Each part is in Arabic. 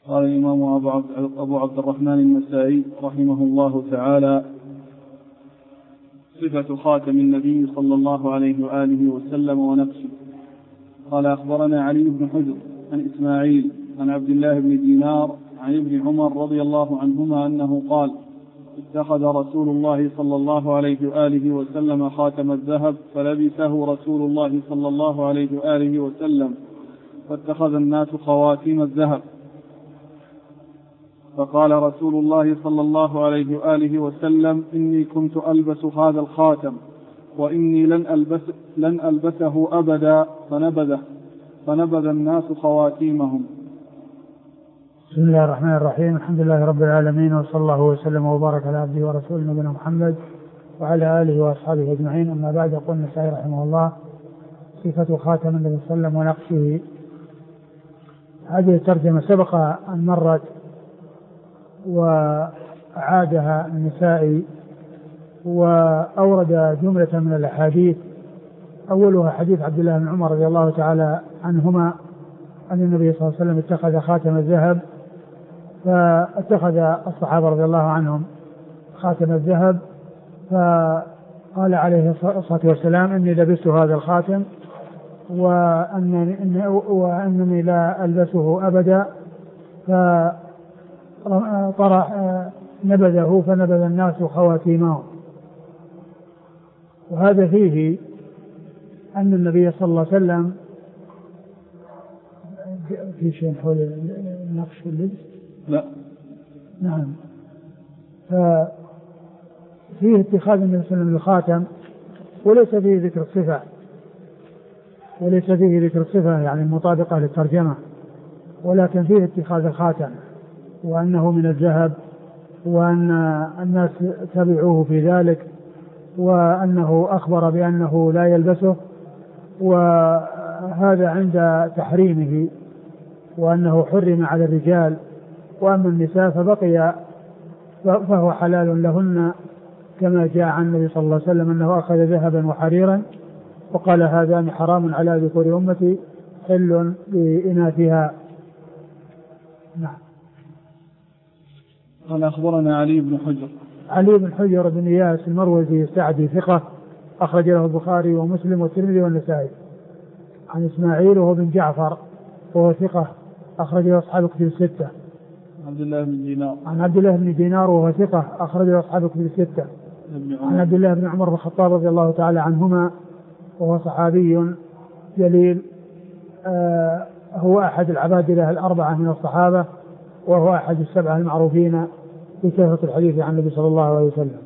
قال الإمام أبو عبد الرحمن النسائي رحمه الله تعالى: صفة خاتم النبي صلى الله عليه وآله وسلم ونقشه. قال: أخبرنا علي بن حجر عن إسماعيل عن عبد الله بن دينار عن ابن عمر رضي الله عنهما أنه قال: اتخذ رسول الله صلى الله عليه وآله وسلم خاتم الذهب فلبسه رسول الله صلى الله عليه وآله وسلم، فاتخذ الناس خواتيم الذهب. فقال رسول الله صلى الله عليه وآله وسلم: إني كنت ألبس هذا الخاتم وإني لن ألبسه أبدا، فنبذ الناس خواتيمهم. بسم الله الرحمن الرحيم. الحمد لله رب العالمين، وصلى الله وسلم وبارك على عبده ورسوله نبينا محمد وعلى آله وأصحابه أجمعين. أما بعد، يقول النسائي رحمه الله: صفة خاتم النبي صلى الله عليه وسلم ونقشه. هذه الترجمة سبق أن مرت وعادها النسائي، وأورد جملة من الأحاديث. أولها حديث عبد الله بن عمر رضي الله تعالى عنهما أن النبي صلى الله عليه وسلم اتخذ خاتم الذهب، فاتخذ الصحابة رضي الله عنهم خاتم الذهب، فقال عليه الصلاة والسلام: إني لبست هذا الخاتم وأنني لا ألبسه أبدا، نبذه فنبذ الناس خواتيمهم. وهذا فيه أن النبي صلى الله عليه وسلم في شيء حول النقش في اللبس؟ لا. نعم. ففيه اتخاذ النبي صلى الله عليه وسلم الخاتم، وليس فيه ذكر الصفة يعني المطابقة للترجمة، ولكن فيه اتخاذ الخاتم وأنه من الذهب، وأن الناس تبعوه في ذلك، وأنه أخبر بأنه لا يلبسه، وهذا عند تحريمه، وأنه حرم على الرجال، وأما النساء فهو حلال لهن، كما جاء عن النبي صلى الله عليه وسلم أنه أخذ ذهبا وحريرا وقال: هذان حرام على ذكور أمتي حل بإناثها. نعم. قال: أخبرنا علي بن حجر بن إياس المروزي السعدي ثقة، أخرج له البخاري ومسلم والترمذي والنسائي. عن إسماعيل وهو بن جعفر وهو ثقة، أخرج له أصحاب الكتب الستة. عن عبد الله بن دينار وهو ثقة، أخرج له أصحاب الكتب الستة. عن عبد الله بن عمر بن الخطاب رضي الله تعالى عنهما وهو صحابي جليل، هو أحد العبادلة الأربعة من الصحابة، وهو أحد السبعة المعروفين بكثرة الحديث عن النبي صلى الله عليه وسلم.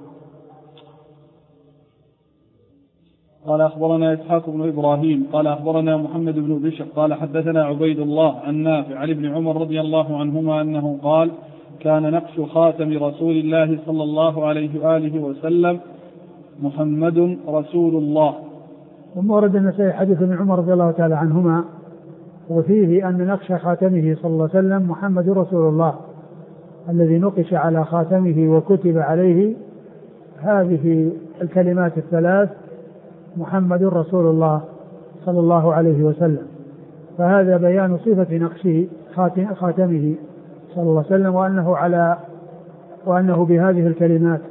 قال: أخبرنا إسحاق بن إبراهيم قال: أخبرنا محمد بن بشر قال: حدثنا عبيد الله عن نافع عن ابن عمر رضي الله عنهما أنه قال: كان نقش خاتم رسول الله صلى الله عليه وآله وسلم محمد رسول الله. ثم ورد النسائي حديث ابن عمر رضي الله تعالى عنهما، وفيه أن نقش خاتمه صلى الله عليه وسلم محمد رسول الله، الذي نقش على خاتمه وكتب عليه هذه الكلمات الثلاث: محمد رسول الله صلى الله عليه وسلم. فهذا بيان صفة نقشه خاتمه صلى الله عليه وسلم، وأنه بهذه الكلمات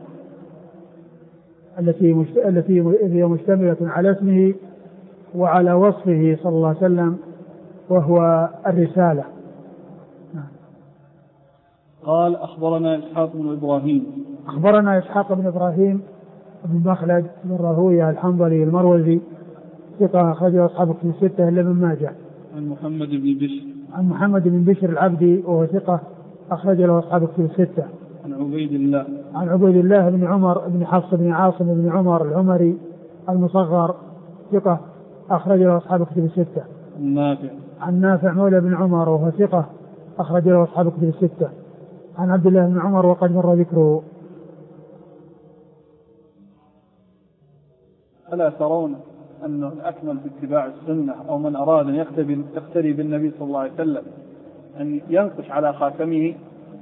التي هي مشتملة على اسمه وعلى وصفه صلى الله عليه وسلم، وهو الرسالة. قال: أخبرنا إسحاق بن إبراهيم بن مخلد بن راهويه الحنظلي المروزي ثقة، أخرجه أصحاب الكتب الستة إلا ابن ماجه. عن محمد بن بشر العبدي وهو ثقة، أخرج له أصحاب الكتب الستة. عن عبيد الله بن عمر بن حفص بن عاصم بن عمر العمري المصغر ثقة، أخرج له أصحاب الكتب الستة. عن نافع مولى بن عمر وهو ثقة، أخرج له أصحاب الكتب الستة. عن عبد الله بن عمر وقد مر ذكره. ألا ترون أن الأكمل في اتباع السنة أو من أراد أن يقتدي بالنبي صلى الله عليه وسلم أن ينقش على خاتمه؟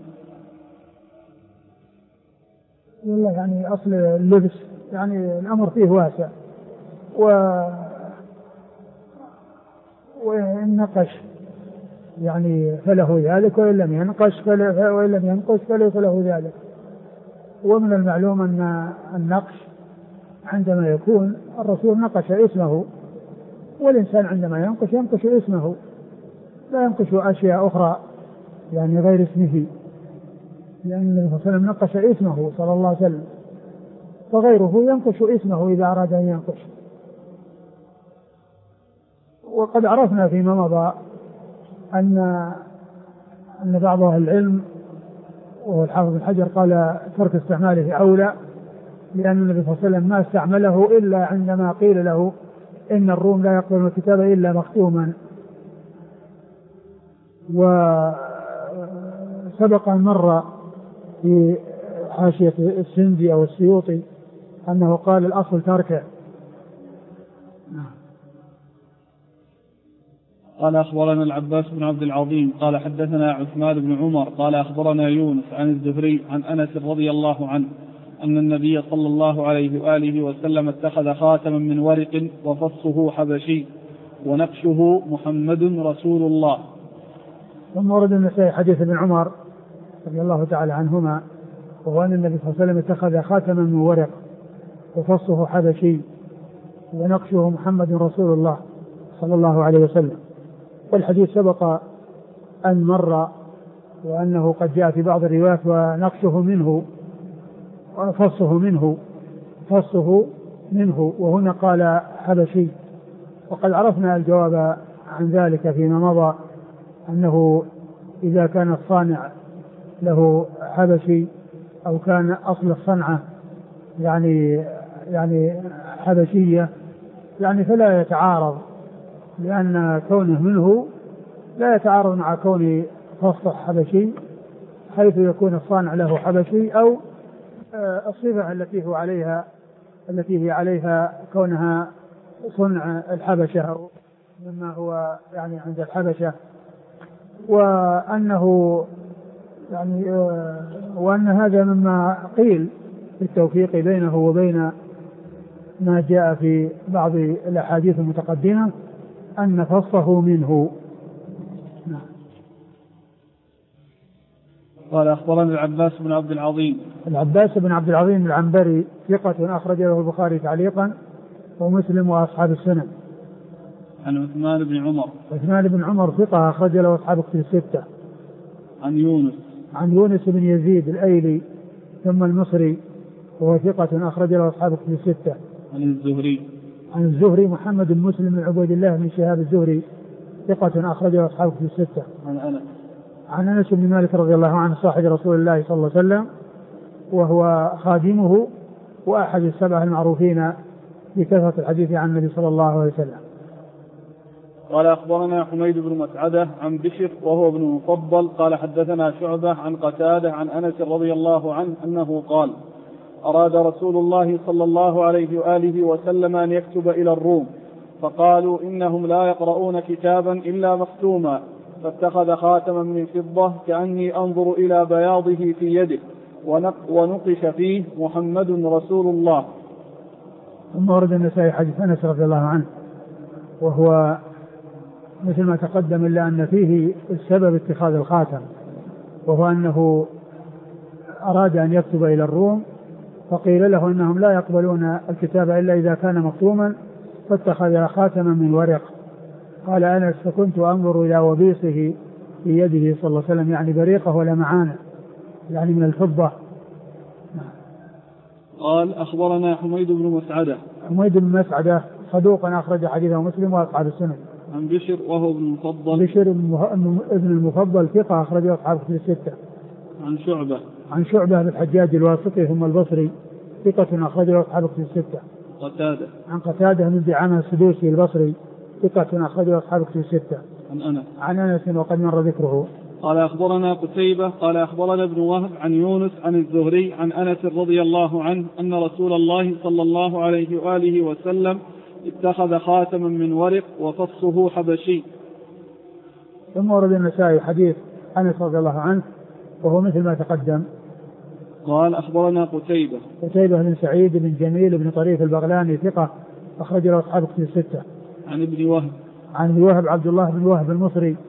والله يعني أصل اللبس يعني الأمر فيه واسع، والنقش يعني فله ذلك، وإن لم ينقش فليس له ذلك. ومن المعلوم أن النقش عندما يكون الرسول نقش اسمه، والإنسان عندما ينقش اسمه، لا ينقش أشياء أخرى يعني غير اسمه، لأن النبي صلى الله عليه وسلم نقش اسمه صلى الله عليه وسلم، فغيره ينقش اسمه إذا أراد أن ينقش. وقد عرفنا فيما مضى أن بعض أهل العلم وهو الحافظ بن حجر قال ترك استعماله أولى، لأن النبي صلى الله عليه وسلم ما استعمله إلا عندما قيل له إن الروم لا يقبلون الكتاب إلا مختوما. وسبق أن مر في حاشية السندي أو السيوطي أنه قال الأصل تركه. قال أخبرنا العباس بن عبد العظيم قال حدثنا عثمان بن عمر قال أخبرنا يونس عن الزهري عن أنس رضي الله عنه أن النبي صلى الله عليه وآله وسلم اتخذ خاتما من ورق وفصه حبشي ونقشه محمد رسول الله. ثم ورد النسائي حديث ابن عمر رضي الله تعالى عنهما، وهو أن النبي صلى الله عليه وسلم اتخذ خاتما من ورق وفصه حبشي ونقشه محمد رسول الله صلى الله عليه وسلم. والحديث سبق أن مر، وأنه قد جاء في بعض الروايات ونقشه منه وفصه منه وهنا قال حبشي. وقد عرفنا الجواب عن ذلك فيما مضى، أنه إذا كان الصانع له حبشي أو كان أصل الصنعة يعني حبشية يعني فلا يتعارض، لأن كونه منه لا يتعارض مع كون فصح حبشي، حيث يكون الصانع له حبشي أو الصفة التي هي عليها كونها صنع الحبشة أو مما هو يعني عند الحبشة. وأن هذا مما قيل في التوفيق بينه وبين ما جاء في بعض الأحاديث المتقدمة أن فصه منه. قال أخبرنا العباس بن عبد العظيم العنبري ثقة أخرج له البخاري تعليقا ومسلم وأصحاب السنن. عن عثمان بن عمر ثقة أخرج له أصحاب الكتب الستة. عن يونس بن يزيد الأيلي ثم المصري وهو ثقة أخرج له أصحاب الكتب الستة. عن الزهري محمد بن مسلم بن عبيد الله بن شهاب الزهري ثقة أخرج له أصحاب الكتب الستة. عن أنس بن مالك رضي الله عنه صاحب رسول الله صلى الله عليه وسلم، وهو خادمه وأحد السبعة المعروفين بكثرة الحديث عن النبي صلى الله عليه وسلم. قال أخبرنا حميد بن مسعدة عن بشر وهو ابن المفضل قال حدثنا شعبة عن قتادة عن أنس رضي الله عنه أنه قال أراد رسول الله صلى الله عليه وآله وسلم أن يكتب إلى الروم، فقالوا إنهم لا يقرؤون كتابا إلا مختوما، فاتخذ خاتما من فضة كأني أنظر إلى بياضه في يده ونقش فيه محمد رسول الله. ثم ورد النسائي حديث أنس رضي الله عنه، وهو مثل ما تقدم إلا أن فيه السبب اتخاذ الخاتم، وهو أنه أراد أن يكتب إلى الروم فقيل له أنهم لا يقبلون الكتاب إلا إذا كان مختوما، فاتخذ خاتما من ورق. قال أنس فكنت أنظر إلى وبيصه في يده صلى الله عليه وسلم، يعني بريقه ولا معانه يعني من الفضة. قال أخبرنا حميد بن مسعدة صدوق أخرج حديثه مسلم وأصحاب السنن. عن بشر وهو ابن المفضل ابن المفضل ثقة أخرجه أصحاب الكتب الستة. عن شعبة بن الحجاج الواسطي ثم البصري ثقة أخرجه أصحاب الكتب الستة. عن قتادة بن دعامة السدوسي البصري ثقة أخرجه أصحاب الكتب الستة. عن أنس وقد مر ذكره. قال أخبرنا قتيبة قال أخبرنا ابن وهب عن يونس عن الزهري عن أنس رضي الله عنه أن رسول الله صلى الله عليه وآله وسلم اتخذ خاتما من ورق وفصه حبشي. ثم ورد النسائي حديث أنس رضي الله عنه وهو مثل ما تقدم. قال أخبرنا قتيبة بن سعيد بن جميل بن طريف البغلاني ثقة أخرج له أصحاب الكتب الستة. عن ابن وهب عبد الله بن وهب المصري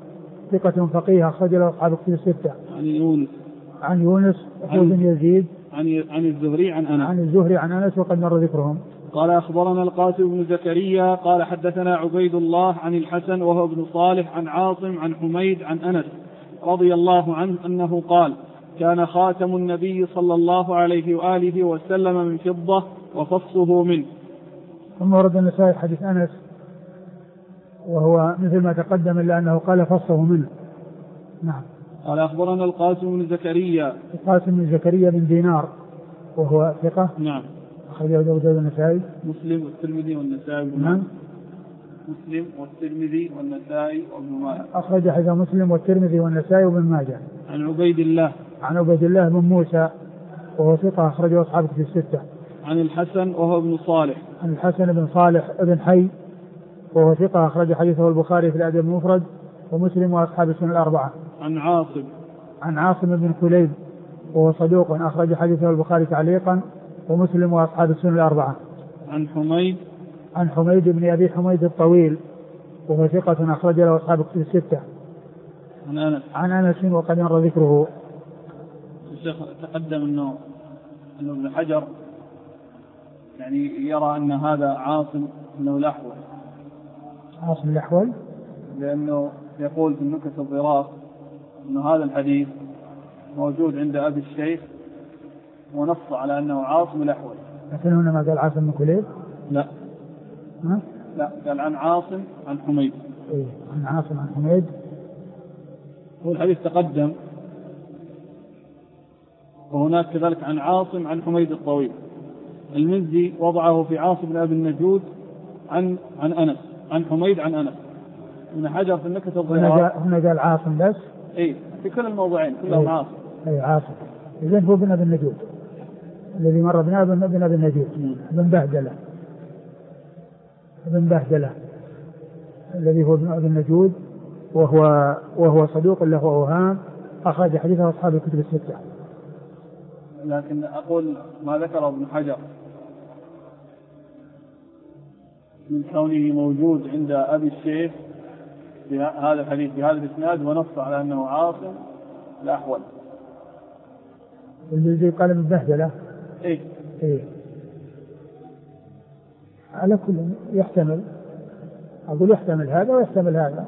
ثقة فقيه أخرج له أصحاب الكتب الستة. عن يونس بن يزيد عن الزهري عن أنس. عن الزهري عن أنس وقد مر ذكرهم. قال أخبرنا القاسم بن زكريا قال حدثنا عبيد الله عن الحسن وهو ابن صالح عن عاصم عن حميد عن أنس رضي الله عنه أنه قال كان خاتم النبي صلى الله عليه وآله وسلم من فضة وفصه منه. ثم ورد النسائي حديث أنس وهو مثل ما تقدم إلا أنه قال فصه منه. نعم. قال أخبرنا القاسم بن زكريا. القاسم بن زكريا بن دينار وهو ثقة. نعم. أخرجه أبو داود النسائي. مسلم والترمذي والنسائي. نعم. مسلم والترمذي والنسائي وابن ماجه. أخرج حديث مسلم والترمذي والنسائي وابن ماجه. عن عبيد الله. عن عبيد الله بن موسى وهو ثقة أخرجه أصحاب الكتب الستة. عن الحسن وهو ابن صالح. عن الحسن بن صالح ابن حي وهو ثقة أخرج حديثه البخاري في الأدب المفرد ومسلم وأصحاب السنن الأربعة. عن عاصم. عن عاصم بن كليب وهو صدوق أخرج حديثه البخاري تعليقا ومسلم وأصحاب السنن الأربعة. عن حميد. عن حميد بن أبي حميد الطويل وهو ثقة أخرج له أصحاب الكتب الستة. عن أنس. عن أنس وقد مر ذكره. الشيخ تقدم أنه ابن حجر يعني يرى أن هذا عاصم أنه الأحول. عاصم الأحول لأنه يقول في النكت الظراف أن هذا الحديث موجود عند أبي الشيخ ونص على أنه عاصم الأحول. لكن هنا ما قال عاصم بن كليب. لا. ها؟ لا قال عن عاصم عن حميد. إيه عن عاصم عن حميد. هو الحديث تقدم وهناك كذلك عن عاصم عن حميد الطويل. المزي وضعه في عاصم بن أبي النجود عن أنس عن حميد عن أنس. ابن حجر في النكت الظراف هنا قال عاصم بس. إيه في كل الموضوعين كلهم إيه. عاصم. إيه عاصم. إذن هو ابن أبي النجود الذي مر بنا ابن أبي النجود ابن بهدلة الذي هو ابن أبي النجود وهو صدوق له أوهام أخرج حديثه أصحاب الكتب الستة. لكن أقول ما ذكر ابن حجر من كونه موجود عند أبي الشيخ في هذا الحديث في هذا الإسناد ونص على أنه عاصم الأحول. الذي قال ابن بهدلة. إيه على كل يحتمل أقول يحتمل هذا ويحتمل هذا.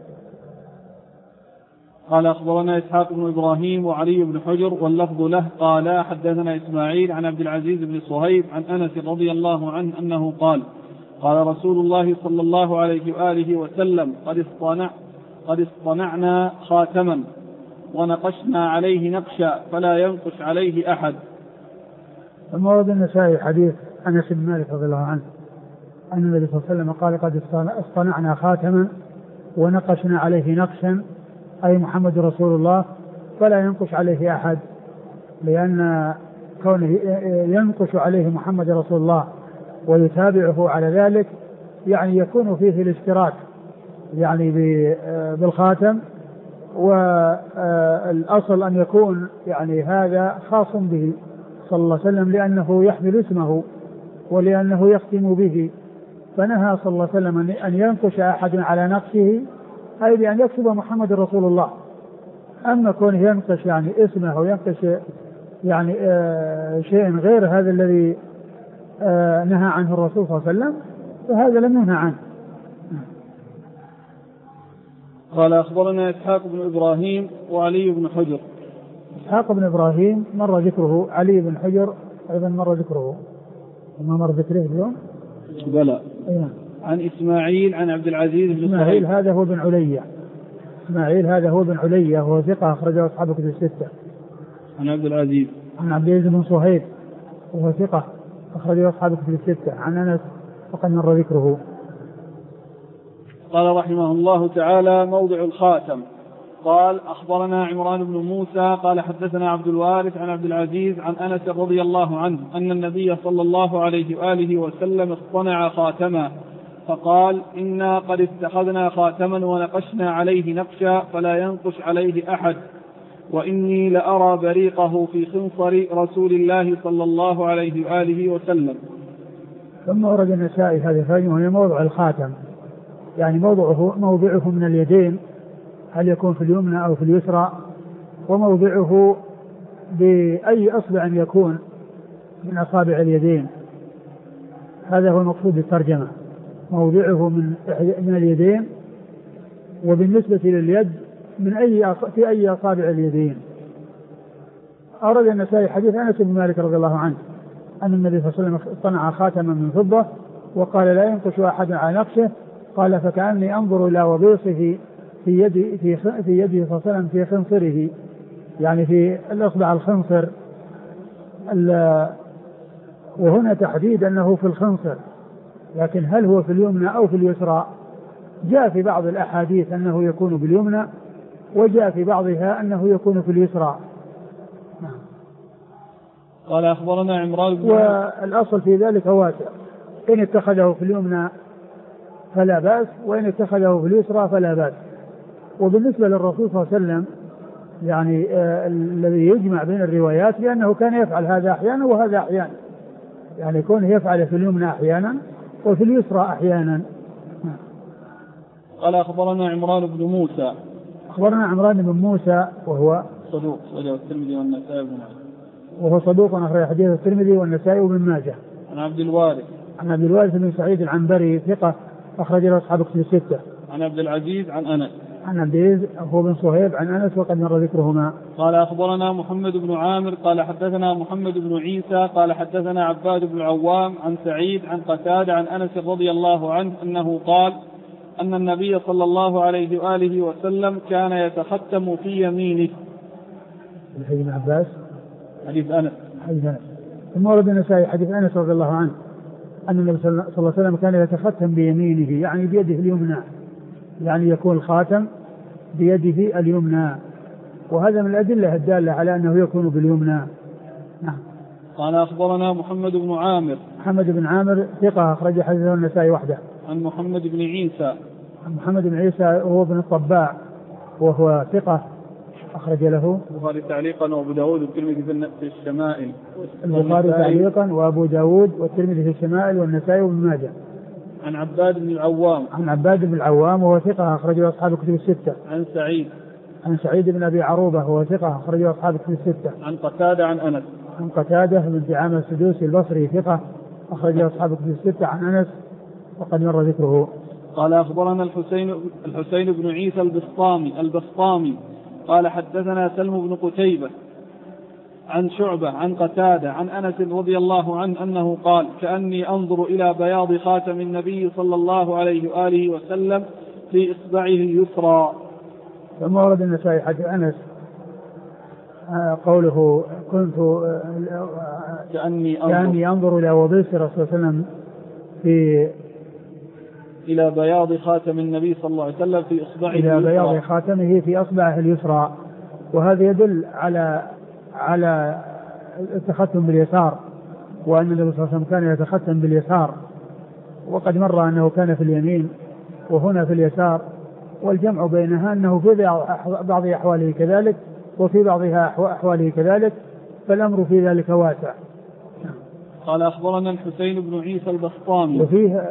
قال أخبرنا إسحاق بن إبراهيم وعلي بن حجر واللفظ له قال حدثنا إسماعيل عن عبد العزيز بن صهيب عن أنس رضي الله عنه أنه قال قال رسول الله صلى الله عليه وآله وسلم قد اصطنعنا خاتما ونقشنا عليه نقشا فلا ينقش عليه أحد. ثم ورد النسائي حديث أنس بن مالك رضي الله عنه أن النبي صلى الله عليه وسلم قال قد اصطنعنا خاتما ونقشنا عليه نقشا أي محمد رسول الله فلا ينقش عليه أحد، لأن كونه ينقش عليه محمد رسول الله ويتابعه على ذلك يعني يكون فيه الاشتراك يعني بالخاتم، والأصل أن يكون يعني هذا خاص به صلى الله عليه وسلم لأنه يحمل اسمه ولأنه يختم به، فنهى صلى الله عليه وسلم أن ينقش أحد على نقشه أي بأن يكتب محمد رسول الله. أما كونه ينقش يعني اسمه أو ينقش يعني شيء غير هذا الذي نهى عنه الرسول صلى الله عليه وسلم فهذا لم ينهى عنه. قال أخبرنا إسحاق بن إبراهيم وعلي بن حجر. إسحاق بن إبراهيم مر ذكره، علي بن حجر أيضا مر ذكره، وما مر ذكره اليوم بلى. أيه. عن إسماعيل عن عبد العزيز بن إسماعيل هذا هو بن علية، إسماعيل هذا هو بن علية وهو ثقة أخرجه أصحاب الكتب الستة. عن عبد العزيز عن عبد العزيز بن صهيب وهو ثقة أخرجه أصحاب الكتب الستة. عن أنس وقد مر ذكره. قال رحمه الله تعالى: موضع الخاتم. قال: أخبرنا عمران بن موسى قال حدثنا عبد الوارث عن عبد العزيز عن أنس رضي الله عنه أن النبي صلى الله عليه وآله وسلم اصطنع خاتما فقال: إنا قد اتخذنا خاتما ونقشنا عليه نقشا فلا ينقش عليه أحد، وإني لأرى بريقه في خنصر رسول الله صلى الله عليه وآله وسلم. ثم ورد النسائي هذا الفاجم وهي موضع الخاتم، يعني موضعه من اليدين هل يكون في اليمنى أو في اليسرى، وموضعه بأي أصبع يكون من أصابع اليدين. هذا هو المقصود بالترجمة، موضعه من اليدين، وبالنسبة لليد في أي أصابع اليدين. أورد النسائي حديث أنس بن مالك رضي الله عنه أن النبي صلى الله عليه وسلم صنع خاتما من فضة وقال لا ينقش أحد على نقشه، قال فكأني أنظر إلى وبيصه في يده صلى الله عليه وسلم في خنصره، يعني في الأصبع الخنصر، وهنا تحديد أنه في الخنصر، لكن هل هو في اليمنى أو في اليسرى؟ جاء في بعض الأحاديث أنه يكون باليمنى، وجاء في بعضها أنه يكون في اليسرى. قال أخبرنا عمران والأصل في ذلك واسع، إن اتخذه في اليمنى فلا بأس، وإن اتخذه في اليسرى فلا بأس. وبالنسبة للرسول صلى الله عليه وسلم يعني الذي يجمع بين الروايات لأنه كان يفعل هذا أحيانا وهذا أحيانا، يعني كونه يفعل في اليمنى أحيانا وفي اليسرى أحيانا. قال أخبرنا عمران بن موسى. أخبرنا عمران بن موسى وهو صدوق أخرجه الترمذي والنسائي بن ماجه. وهو صدوق أخرج حديث الترمذي والنسائي بن ماجه. عن عبد الوارث. عن عبد الوارث بن سعيد العنبري ثقة أخرج له أصحاب كتب الستة. عن عبد العزيز عن أنس. عن عبد العزيز هو بن صهيب عن أنس وقد مر ذكرهما. قال أخبرنا محمد بن عامر قال حدثنا محمد بن عيسى قال حدثنا عباد بن العوام عن سعيد عن قتادة عن أنس رضي الله عنه أنه قال أن النبي صلى الله عليه وآله وسلم كان يتختم في يمينه. حديث ابن عباس. حديث أنس. حديث أنس. ثم ورد النسائي حديث أنس رضي الله عنه أن النبي صلى الله عليه وسلم كان يتختم بيمينه، يعني بيده اليمنى، يعني يكون الخاتم بيده اليمنى، وهذا من الأدلة الدالة على أنه يكون باليمنى. نعم. قال أخبرنا محمد بن عامر. محمد بن عامر ثقة أخرج حديثه النسائي وحده. عن محمد بن عيسى. عن محمد بن عيسى هو بن الطباع وهو ثقة أخرج له البخاري تعليقا وأبو داود والترمذي في الشمائل. البخاري تعليقا وأبو داود والترمذي في الشمائل والنسائي وابن ماجه. عن عباد بن العوام. عن عباد بن العوام وهو ثقة أخرج له أصحاب الكتب الستة. عن سعيد. عن سعيد بن أبي عروبة وهو ثقة أخرج له أصحاب الكتب الستة. عن قتادة عن أنس. عن قتادة بن دعامة السدوسي البصري ثقة أخرج له أصحاب الكتب الستة عن أنس وقد مر ذكره. قال أخبرنا الحسين بن عيسى البسطامي قال حدثنا سلم بن قتيبة عن شعبة عن قتادة عن أنس رضي الله عنه أنه قال كأني أنظر إلى بياض خاتم النبي صلى الله عليه وآله وسلم في إصبعه اليسرى. ثم ورد النسائي حديث أنس قوله كنت كأني أنظر إلى وبيص الرسول صلى الله عليه وسلم إلى بياض خاتم النبي صلى الله عليه وسلم في إصبعه إلى بياض خاتمه في أصبعه اليسرى، وهذا يدل على التختم باليسار، وأن النبي صلى الله عليه وسلم كان يتختم باليسار، وقد مر أنه كان في اليمين وهنا في اليسار، والجمع بينها أنه في بعض أحواله كذلك وفي بعضها أحواله كذلك، فالأمر في ذلك واسع. قال أخبرنا الحسين بن عيسى البسطامي.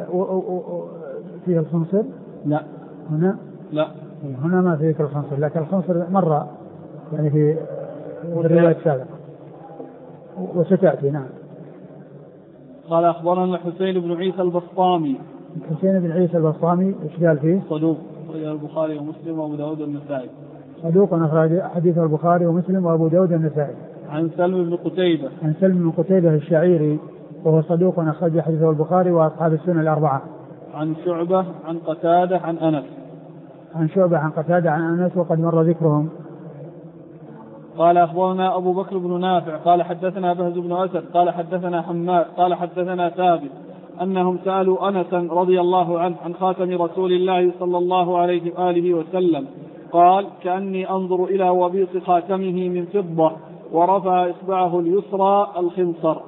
فيه الخنصر؟ لا. هنا؟ لا. هنا ما فيه الخنصر، لكن الخنصر مر يعني في الرواية السابقة وستأتي. نعم. قال أخبرنا الحسين بن عيسى البسطامي. الحسين بن عيسى البسطامي ايش قال فيه؟ صدوق أخرج البخاري ومسلم وأبو داود والنسائي. صدوق أخرج حديث البخاري ومسلم وأبو داود والنسائي. عن سلم بن قتيبة. عن سلم بن قتيبة الشعيري وهو صدوق أخرج حديثه البخاري وأصحاب السنن الأربعة. عن شعبة عن قتادة عن أنس. عن شعبة عن قتادة عن أنس وقد مر ذكرهم. قال أخبرنا أبو بكر بن نافع قال حدثنا بهز بن أسد قال حدثنا حماد قال حدثنا ثابت أنهم سألوا أنسا رضي الله عنه عن خاتم رسول الله صلى الله عليه وآله وسلم قال كأني أنظر إلى وبيص خاتمه من فضة ورفع إصبعه اليسرى الخنصر.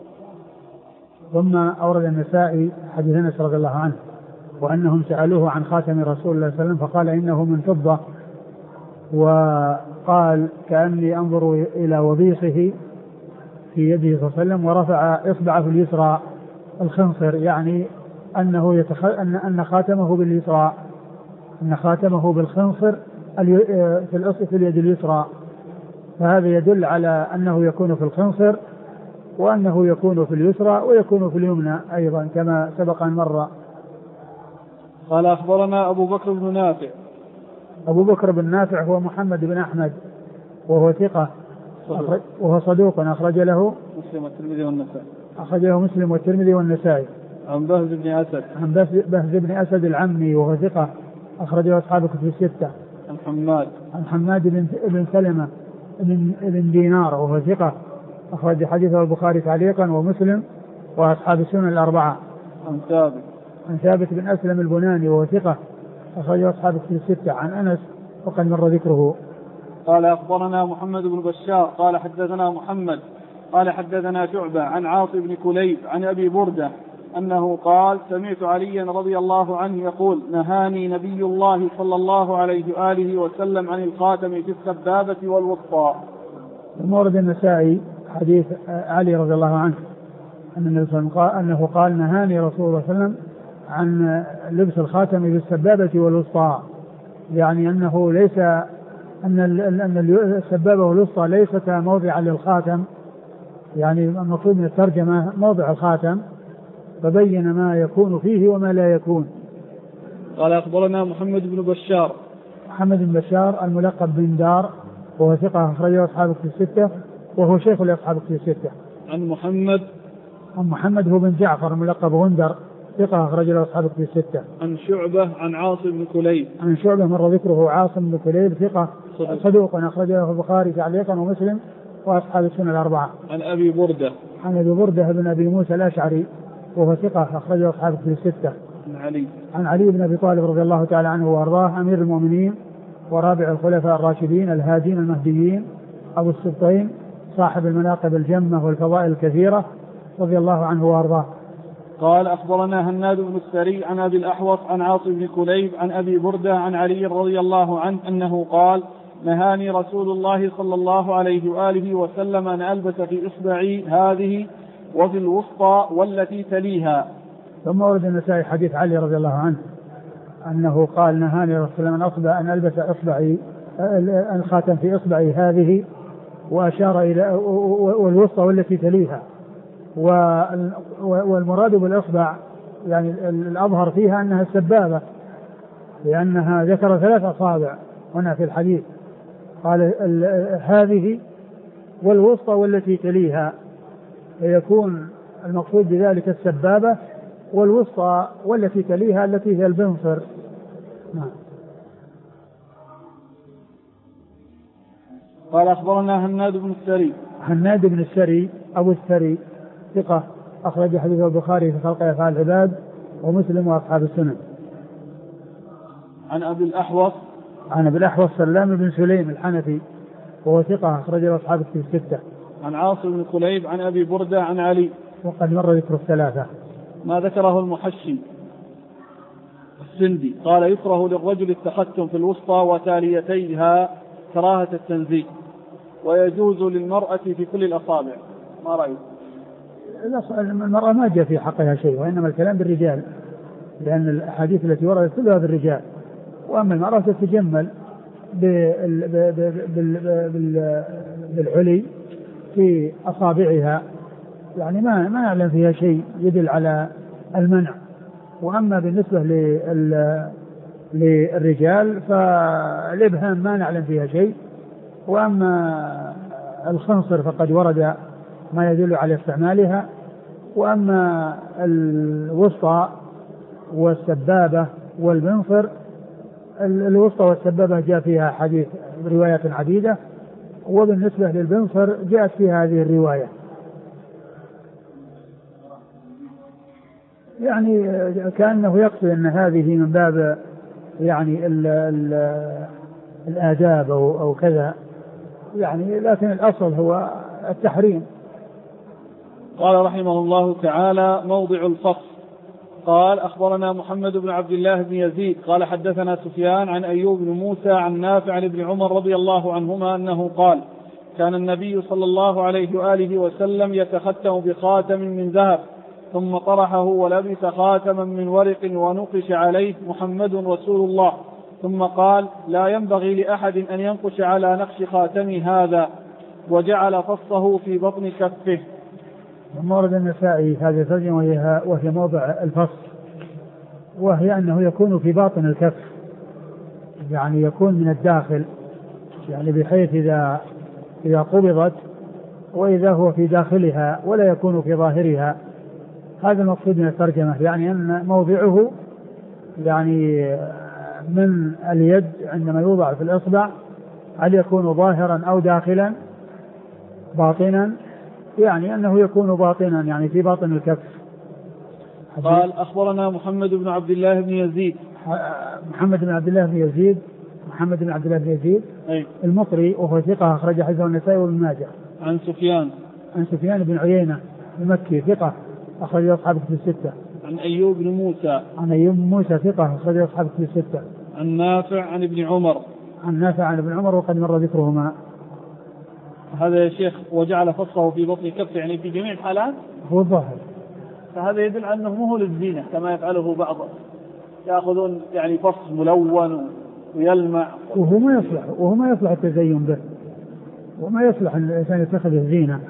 ثم أورد النسائي حديث أنس رضي الله عنه وأنهم سألوه عن خاتم رسول الله صلى الله عليه وسلم فقال إنه من فضة، وقال كأني أنظر إلى وبيصه في يده صلى الله عليه وسلم ورفع إصبعه اليسرى الخنصر، يعني أن خاتمه باليسرى، أن خاتمه بالخنصر في اليد اليسرى، فهذا يدل على أنه يكون في الخنصر، وأنه يكون في اليسرى ويكون في اليمنى أيضا كما سبق أن مر. قال أخبرنا أبو بكر بن نافع. أبو بكر بن نافع هو محمد بن أحمد وهو ثقة وهو صدوق أخرج له مسلم والترمذي والنسائي. أخرج له مسلم والترمذي والنسائي. عن بهز بن أسد. عن بهز بن أسد العمي وهو ثقة أخرج له أصحاب الكتب الستة. عن حماد بن سلمة بن دينار وهو ثقة أخرج حديثه البخاري تعليقا ومسلم وأصحاب السنن الأربعة. عن ثابت بن أسلم البناني وهو ثقة أخرجه أصحاب الكتب الستة. عن أنس وقد مر ذكره. قال أخبرنا محمد بن بشار قال حدثنا محمد قال حدثنا شعبة عن عاصم بن كليب عن أبي بردة أنه قال سمعت عليا رضي الله عنه يقول نهاني نبي الله صلى الله عليه وآله وسلم عن الخاتم في السبابة والوسطى. المورد النسائي حديث علي رضي الله عنه أنه قال نهاني رسول الله صلى الله عليه وسلم عن لبس الخاتم في السبابة والوسطى، يعني أنه ليس أن السبابة والوسطى ليست موضعا للخاتم، يعني المطلوب من الترجمة موضع الخاتم، فبين ما يكون فيه وما لا يكون. قال أخبرنا محمد بن بشار. محمد بن بشار الملقب بن دار وهو ثقة أخرجه أصحاب الكتب الستة وهو شيخ لأصحاب الكتب الستة. عن محمد هو بن جعفر الملقب غندر ثقة أخرج له أصحاب الكتب الستة. عن شعبة عن عاصم بن كليب. عن شعبة مر ذكره عاصم بن كليب ثقة صدوق أخرج له البخاري تعليقا ومسلم وأصحاب السنن الأربعة. عن أبي بردة بن أبي موسى الأشعري وهو ثقة أخرج له أصحاب الكتب الستة. عن علي بن أبي طالب رضي الله تعالى عنه وأرضاه أمير المؤمنين ورابع الخلفاء الراشدين الهادين المهديين أبو السبطين صاحب المناقب الجمة والفضائل الكثيرة رضي الله عنه وأرضاه. قال أخبرنا هناد بن السري عن أبي الأحوص عن عاصم بن كليب عن أبي بردة عن علي رضي الله عنه أنه قال نهاني رسول الله صلى الله عليه وآله وسلم أن ألبس في إصبعي هذه وفي الوسطى والتي تليها. ثم ورد النسائي حديث علي رضي الله عنه أنه قال نهاني رسول الله أن ألبس إصبعي الخاتم في إصبعي هذه وأشار إلى والوسطى والتي تليها، والمراد بالإصبع يعني الأظهر فيها أنها السبابة، لأنها ذكر 3 أصابع هنا في الحديث، قال هذه والوسطى والتي تليها، فيكون المقصود بذلك السبابة والوسطى والتي تليها التي هي البنصر. نعم. قال أخبرنا هناد بن السري أبو السري ثقة أخرج حديث البخاري في خلق أفعال العباد ومسلم وأصحاب السنن. عن أبي الأحوص سلام بن سليم الحنفي وهو ثقة أخرج أصحاب الكتب الستة. عن عاصم بن كليب عن أبي بردة عن علي وقد مر ذكر 3. ما ذكره المحشي السندي قال يكره للرجل التختم في الوسطى وتاليتيها كراهة التنزيه ويجوز للمرأة في كل الأصابع. ما رأيك؟ المرأة ما جاء في حقها شيء، وإنما الكلام بالرجال، لأن الأحاديث التي وردت كلها بالرجال، وأما المرأة تتجمل بالعلي في أصابعها، يعني ما نعلم فيها شيء يدل على المنع. وأما بالنسبة للرجال فالإبهام ما نعلم فيها شيء، وأما الخنصر فقد ورد ما يدل على استعمالها، وأما الوسطى والسبابة والبنصر، الوسطى والسبابة جاء فيها حديث روايات عديدة، وبالنسبة للبنصر جاءت فيها هذه الرواية. يعني كأنه يقصد أن هذه من باب يعني الآداب أو كذا يعني، لكن الأصل هو التحريم. قال رحمه الله تعالى موضع الفصل. قال أخبرنا محمد بن عبد الله بن يزيد قال حدثنا سفيان عن أيوب بن موسى عن نافع عن ابن عمر رضي الله عنهما أنه قال كان النبي صلى الله عليه وآله وسلم يتختم بخاتم من ذهب ثم طرحه ولبس خاتما من ورق ونقش عليه محمد رسول الله ثم قال: لا ينبغي لأحد أن ينقش على نقش خاتمي هذا، وجعل فصه في بطن كفه. ثم ورد النسائي هذه الترجمة وهي موضع الفص، وهي أنه يكون في باطن الكف، يعني يكون من الداخل، يعني بحيث إذا قبضت وإذا هو في داخلها ولا يكون في ظاهرها. هذا المقصود من الترجمة، يعني أن موضعه يعني من اليد عندما يوضع في الإصبع هل يكون ظاهرا أو داخلا باطنا، يعني أنه يكون باطنا يعني في باطن الكف. قال: أخبرنا محمد بن عبد الله بن يزيد. محمد بن عبد الله بن يزيد المصري، وهو ثقة أخرج حديثه النسائي وابن ماجه. عن سفيان بن عيينة المكي ثقة أخرج أصحاب الكتب الستة. عن أيوب بن موسى ثقة أخرج أصحاب الكتب الستة. عن نافع عن ابن عمر وقد مر ذكرهما. هذا يا شيخ وجعل فصه في بطن كفه، يعني في جميع الحالات هو الظاهر، فهذا يدل على أنه مو للزينة كما يفعله بعض، يأخذون يعني فص ملون ويلمع، وهو ما يصلح التزين به، وما يصلح أن الإنسان يتخذه زينة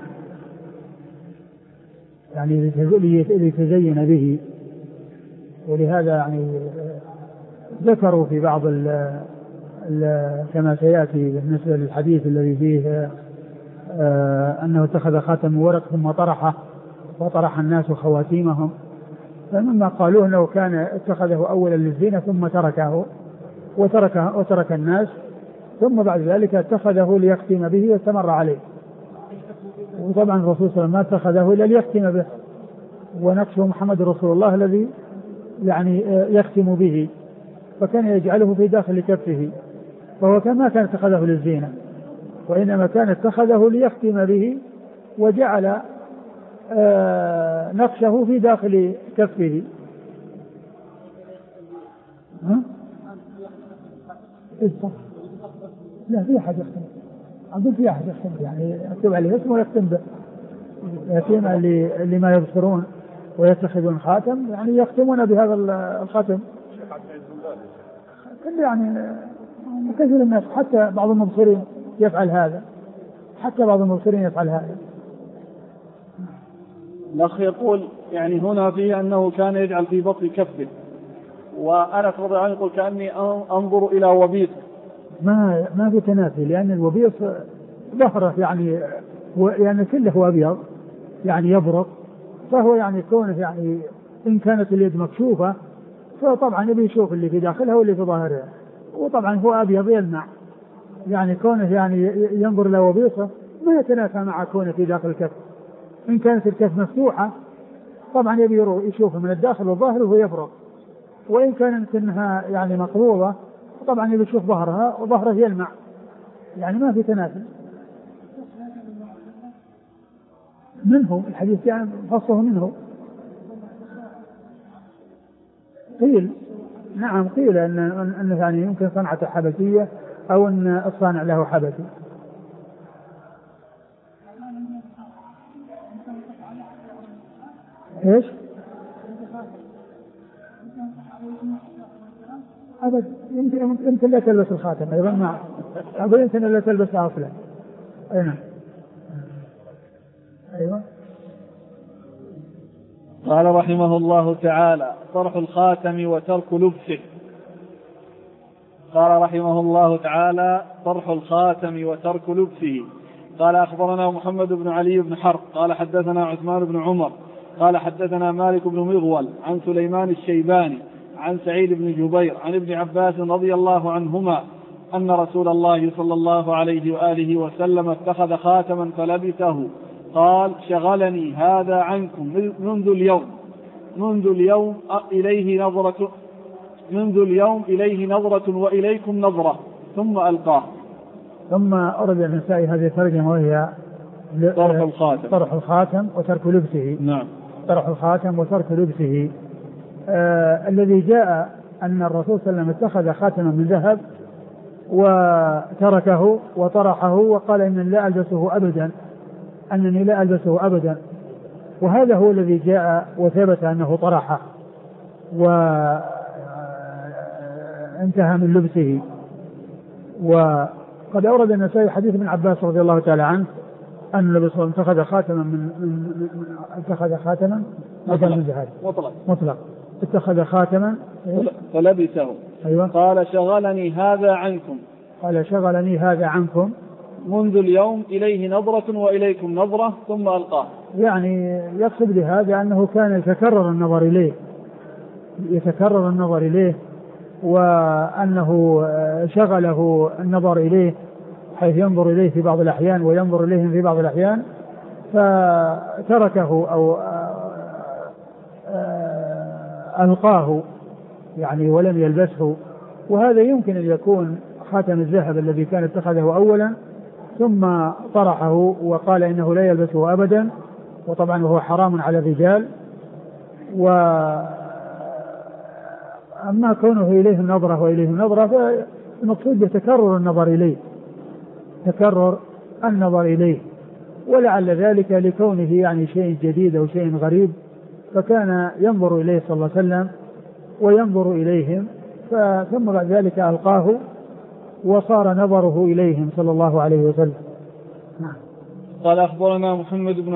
يعني ليتزين به. ولهذا يعني ذكروا في بعض كما سيأتي بالنسبة للحديث الذي فيه أنه اتخذ خاتم ورق ثم طرحه وطرح الناس خواتيمهم، فمما قالوه أنه كان اتخذه أولا للزينة ثم تركه وترك الناس، ثم بعد ذلك اتخذه ليختم به واستمر عليه. وطبعا الرسول صلى الله عليه وسلم ما اتخذه إلا ليختم به، ونقشه محمد رسول الله الذي يعني يختم به، فكان يجعله في داخل كفه، فهو كما كان اتخذه للزينة، وإنما كان اتخذه ليختم به وجعل نقشه في داخل كفه. لا في أحد يختم، أقول في أحد يختم يعني يكتب عليه اسمه ويختم به، يتم اللي ما يبصرون ويتخذون خاتم يعني يختمون بهذا الخاتم. يعني كثير الناس حتى بعض المبصرين يفعل هذا، الأخ يقول يعني هنا فيه أنه كان يجعل في بطن كفه، وأنا رضي الله عنه يقول كأني أنظر إلى وبيص. ما في تنافي، لأن الوبيص ظهره يعني كله أبيض يعني يبرق، فهو يعني كونه يعني إن كانت اليد مكشوفة فطبعا يبي يشوف اللي في داخلها واللي في ظاهرها، وطبعا هو أبيض يلمع، يعني كونه يعني ينظر إلى وبيصه ما يتنافى مع كونه في داخل الكف. إن كانت الكف مفتوحة طبعا يبي يشوف من الداخل والظاهر وهو يفرق، وإن كانت إنها يعني مقبوضة طبعا يبي يشوف ظهرها وظهره يلمع، يعني ما في تنافي. منه الحديث يعني فصله منه قيل، نعم قيل أن يعني يمكن صنعة حبشية أو أن الصانع له حبشي. إيش؟ أبد يمكن لا تلبس الخاتم أيضا، ما أقول يمكن لا تلبسها أصلا. أيوة. قال رحمه الله تعالى: طرح الخاتم وترك لبسه. قال رحمه الله تعالى: طرح الخاتم وترك لبسه. قال: أخبرنا محمد بن علي بن حرب قال حدثنا عثمان بن عمر قال حدثنا مالك بن مغول عن سليمان الشيباني عن سعيد بن جبير عن ابن عباس رضي الله عنهما أن رسول الله صلى الله عليه وآله وسلم اتخذ خاتما فلبسه، قال: شغلني هذا عنكم منذ اليوم إليه نظرة وإليكم نظرة، ثم ألقاه. ثم أرد النسائي هذه الترجمة وهي طرح الخاتم وترك لبسه. نعم. طرح الخاتم وترك لبسه. الذي جاء أن الرسول صلى الله عليه وسلم اتخذ خاتما من ذهب وتركه وطرحه وقال إنني لا ألبسه أبدا، وهذا هو الذي جاء وثبت أنه طرحه انتهى من لبسه. وقد أورد النسائي حديث ابن عباس رضي الله تعالى عنه أن النبي صلى الله عليه وسلم اتخذ خاتما مطلق اتخذ خاتما فلبسه. أيوة. قال شغلني هذا عنكم منذ اليوم إليه نظرة وإليكم نظرة ثم ألقاه. يعني يقصد بهذا أنه كان يتكرر النظر إليه وأنه شغله النظر إليه حيث ينظر إليه في بعض الأحيان وينظر إليهم في بعض الأحيان فتركه أو ألقاه يعني ولم يلبسه. وهذا يمكن أن يكون خاتم الذهب الذي كان اتخذه أولا ثم طرحه وقال إنه لا يلبسه أبدا، وطبعا هو حرام على الرجال. أما كونه إليه النظرة فالمقصود بتكرر النظر إليه ولعل ذلك لكونه يعني شيء جديد أو شيء غريب، فكان ينظر إليه صلى الله عليه وسلم وينظر إليهم، ثم بعد ذلك ألقاه وصار نظره إليهم صلى الله عليه وسلم. قال أخبرنا محمد بن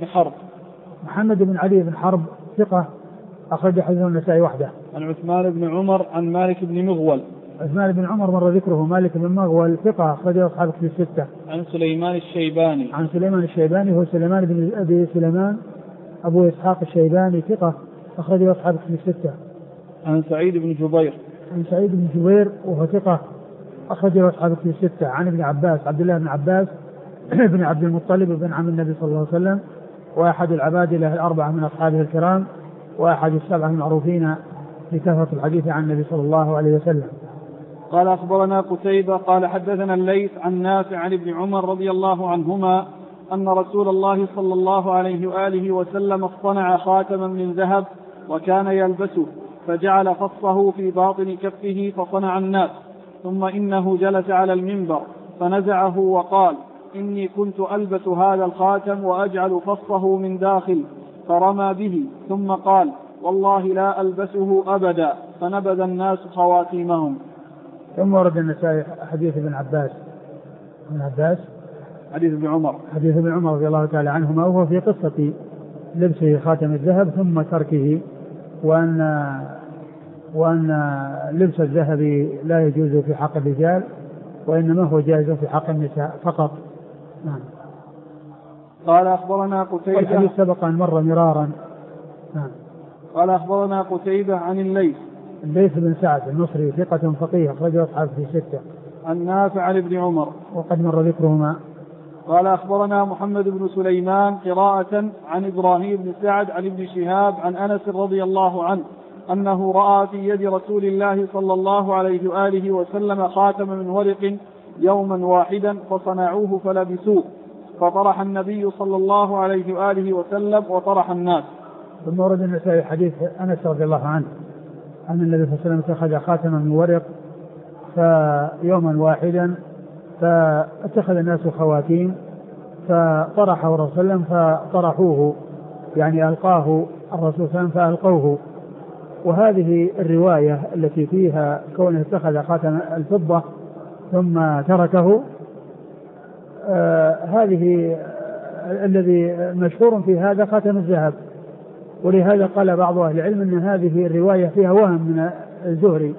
علي بن حرب ثقة أخرج حديث النسائي وحده. عن عثمان بن عمر عن مالك بن مغول. عثمان بن عمر مر ذكره. مالك بن مغول ثقة أخرج أصحاب في الستة. عن سليمان الشيباني هو سليمان بن أبي سليمان أبو إسحاق الشيباني ثقة أخرج أصحاب في الستة. عن سعيد بن جبير وهو ثقة أخرج أصحاب في الستة. عن ابن عباس عبد الله بن عباس بن عبد المطلب بن عم النبي صلى الله عليه وسلم، وأحد العبادلة الأربعة من أصحابه الكرام، وأحد السبعة المعروفين بكثرة الحديث عن النبي صلى الله عليه وسلم. قال أخبرنا قتيبة قال حدثنا الليث عن نافع عن ابن عمر رضي الله عنهما أن رسول الله صلى الله عليه وآله وسلم اصطنع خاتما من ذهب وكان يلبسه، فجعل فصه في باطن كفه فصنع الناس، ثم إنه جلس على المنبر فنزعه وقال إني كنت ألبس هذا الخاتم وأجعل فصه من داخل، فرمى به ثم قال والله لا ألبسه أبدا، فنبذ الناس خواتيمهم. ثم ورد النسائي حديث ابن عباس حديث ابن عمر رضي الله تعالى عنهما، وهو في قصة لبسه خاتم الذهب ثم تركه، وأن لبس الذهب لا يجوز في حق الرجال وإنما هو جائز في حق النساء فقط. نعم. قال أخبرنا قتيبة الحديث سبق أن مر مرارا. نعم. قال أخبرنا قتيبة عن الليث بن سعد المصري ثقة فقيه أخرجه أصحاب في ستة. عن نافع عن ابن عمر وقد مر ذكرهما. قال أخبرنا محمد بن سليمان قراءة عن إبراهيم بن سعد عن ابن شهاب عن أنس رضي الله عنه أنه رأى في يد رسول الله صلى الله عليه وآله وسلم خاتم من ورق يوما واحدا فصنعوه فلبسوه، فطرح النبي صلى الله عليه وآله وسلم وطرح الناس. ثم ورد النسائي حديث أنس رضي الله عنه أن النبي صلى الله عليه وسلم اتخذ خاتما من ورق فيوما واحدا فاتخذ الناس خواتيم فطرحه الرسول صلى الله عليه وسلم فطرحوه، يعني ألقاه الرسول صلى الله عليه وسلم فألقوه. وهذه الرواية التي فيها كونه اتخذ خاتم الفضة ثم تركه، هذه الذي مشهور في هذا خاتم الذهب، ولهذا قال بعض أهل العلم أن هذه الرواية فيها وهم من الزهري،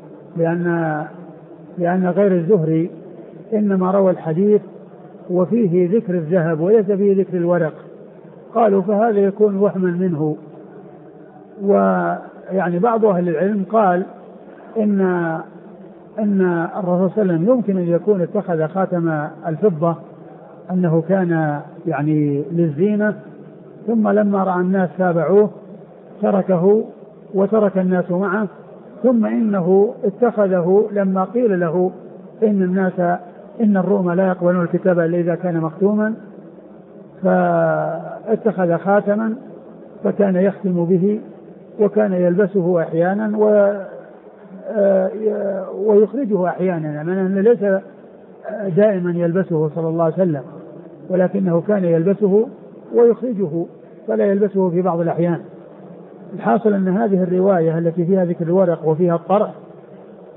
لأن غير الزهري إنما روى الحديث وفيه ذكر الذهب وليس فيه ذكر الورق، قالوا فهذا يكون وهما منه. ويعني بعض أهل العلم قال إن الرسول صلى الله عليه وسلم يمكن أن يكون اتخذ خاتم الفضة أنه كان يعني للزينة، ثم لما رأى الناس تابعوه تركه وترك الناس معه، ثم إنه اتخذه لما قيل له إن الروم لا يقبلون الكتاب إلا إذا كان مختوما، فاتخذ خاتما فكان يختم به وكان يلبسه أحيانا ويخرجه أحيانا، يعني ليس دائما يلبسه صلى الله عليه وسلم، ولكنه كان يلبسه ويخرجه فلا يلبسه في بعض الأحيان. الحاصل أن هذه الرواية التي فيها ذكر الورق وفيها الطرح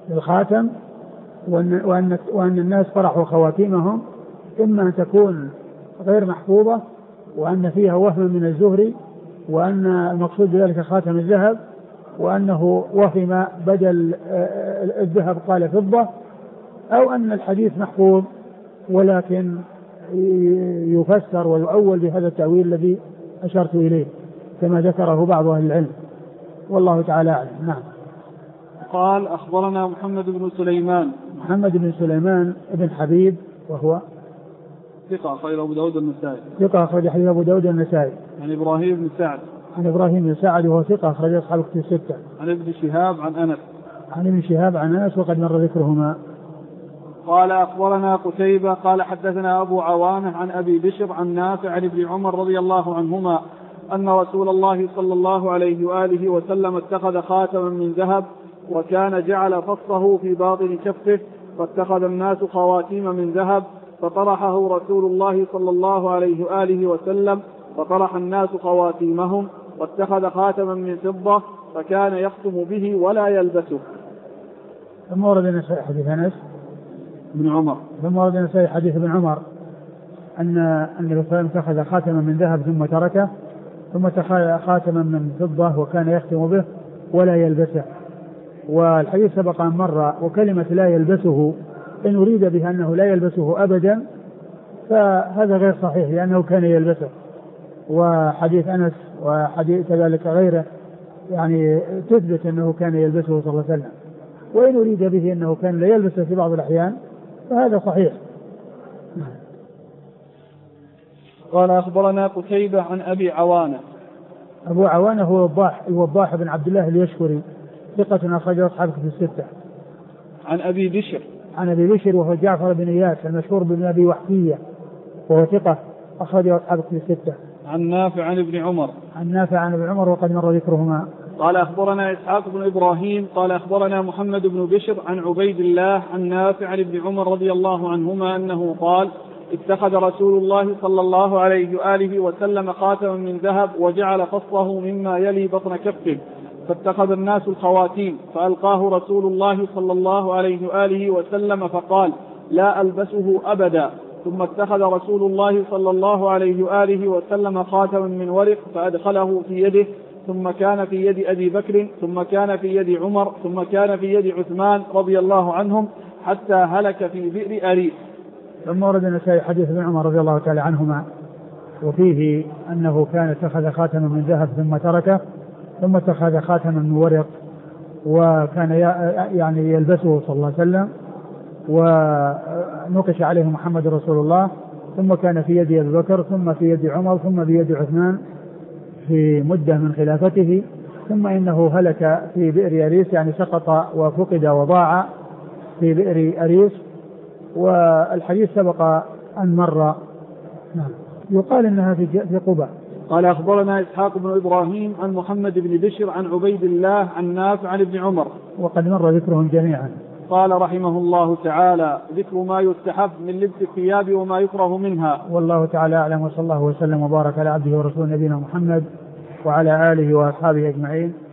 للخاتم، وأن الناس فرحوا خواتيمهم، إما أن تكون غير محفوظة وأن فيها وهم من الزهري وأن المقصود بذلك خاتم الذهب، وأنه وهم بدل الذهب قال فضة، أو أن الحديث محفوظ ولكن يفسر ويؤول بهذا التأويل الذي أشرت إليه كما ذكره بعض أهل العلم، والله تعالى أعلم. نعم. قال أخبرنا محمد بن سليمان بن حبيب وهو ثقة أخرج أبو داود النسائي. ثقة أخرج حديث أبو داود النسائي. عن إبراهيم بن سعد وهو ثقة أخرج أصحاب الكتب الستة. عن ابن شهاب عن أنس وقد مر ذكرهما. قال أخبرنا قتيبة قال حدثنا أبو عوانة عن أبي بشر عن نافع عن ابن عمر رضي الله عنهما أن رسول الله صلى الله عليه وآله وسلم اتخذ خاتما من ذهب وكان جعل فصه في باطن كفه، فاتخذ الناس خواتيم من ذهب فطرحه رسول الله صلى الله عليه وآله وسلم، فطرح الناس خواتيمهم، واتخذ خاتما من فضة فكان يختم به ولا يلبسه. ثم ورد النسائي حديث أنس بن عمر. ثم ورد النسائي حديث ابن عمر أن النبي صلى الله عليه وسلم اتخذ خاتما من ذهب ثم تركه، ثم اتخذ خاتما من فضة وكان يختم به ولا يلبسه. والحديث سبق أن مر، وكلمة لا يلبسه إن أريد بها أنه لا يلبسه أبدا فهذا غير صحيح لأنه كان يلبسه، وحديث أنس وحديث ذلك غيره يعني تثبت أنه كان يلبسه صلى الله عليه وسلم، وإن أريد به أنه كان لا يلبسه في بعض الأحيان فهذا صحيح. قال أخبرنا قتيبة عن أبي عوانة. أبو عوانة هو الوضاح بن عبد الله اليشكري ثقة أخرج أصحاب الكتب الستة. عن أبي بشر وهو جعفر بن إياس المشهور بن أبي وحشية وهو ثقة أخرج أصحاب الكتب الستة. عن نافع عن ابن عمر وقد مر ذكرهما. قال أخبرنا إسحاق بن إبراهيم قال أخبرنا محمد بن بشر عن عبيد الله عن نافع عن ابن عمر رضي الله عنهما أنه قال اتخذ رسول الله صلى الله عليه وآله وسلم خاتما من ذهب وجعل فصه مما يلي بطن كفه، فاتخذ الناس الخواتيم فألقاه رسول الله صلى الله عليه وآله وسلم فقال لا ألبسه أبدا، ثم اتخذ رسول الله صلى الله عليه وآله وسلم خاتما من ورق فأدخله في يده، ثم كان في يد أبي بكر، ثم كان في يد عمر، ثم كان في يد عثمان رضي الله عنهم حتى هلك في بئر أريس. ثم ورد النسائي حديث ابن عمر رضي الله تعالى عنهما وفيه أنه كان اتخذ خاتما من ذهب ثم تركه، ثم اتخذ خاتما من ورق وكان يعني يلبسه صلى الله عليه وسلم، ونقش عليه محمد رسول الله، ثم كان في يد أبي بكر، ثم في يد عمر، ثم في يد عثمان في مدة من خلافته، ثم إنه هلك في بئر أريس يعني سقط وفقد وضاع في بئر أريس. والحديث سبق أن مر. يقال إنها في قباء. قال أخبرنا إسحاق بن إبراهيم عن محمد بن بشر عن عبيد الله عن نافع عن ابن عمر وقد مر ذكرهم جميعا. قال رحمه الله تعالى ذكر ما يستحب من لبس الثياب وما يكره منها. والله تعالى أعلم، وصلى الله وسلم وبارك على عبده ورسوله نبينا محمد وعلى آله وأصحابه أجمعين.